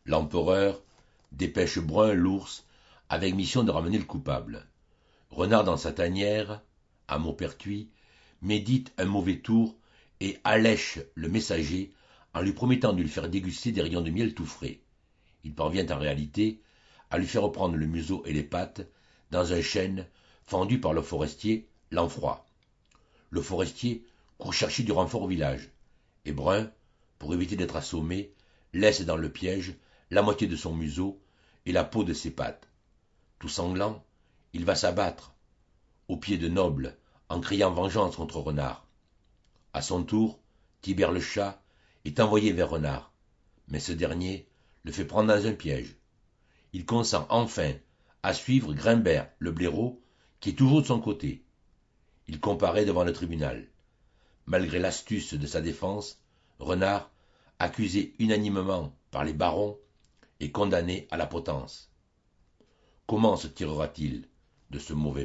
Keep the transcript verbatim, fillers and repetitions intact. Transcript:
L'empereur dépêche Brun l'ours avec mission de ramener le coupable. Renard dans sa tanière, à Maupertuis, médite un mauvais tour et allèche le messager en lui promettant de lui faire déguster des rayons de miel tout frais. Il parvient en réalité à lui faire prendre le museau et les pattes dans un chêne fendu par le forestier Lanfroy. Le forestier court chercher du renfort au village, et Brun, pour éviter d'être assommé, laisse dans le piège la moitié de son museau et la peau de ses pattes. Tout sanglant, il va s'abattre aux pieds de Noble en criant vengeance contre Renard. À son tour, Tibère le chat est envoyé vers Renard, mais ce dernier le fait prendre dans un piège. Il consent enfin à suivre Grimbert le blaireau, qui est toujours de son côté. Il comparaît devant le tribunal. Malgré l'astuce de sa défense, Renard, accusé unanimement par les barons, est condamné à la potence. Comment se tirera-t-il de ce mauvais pas ?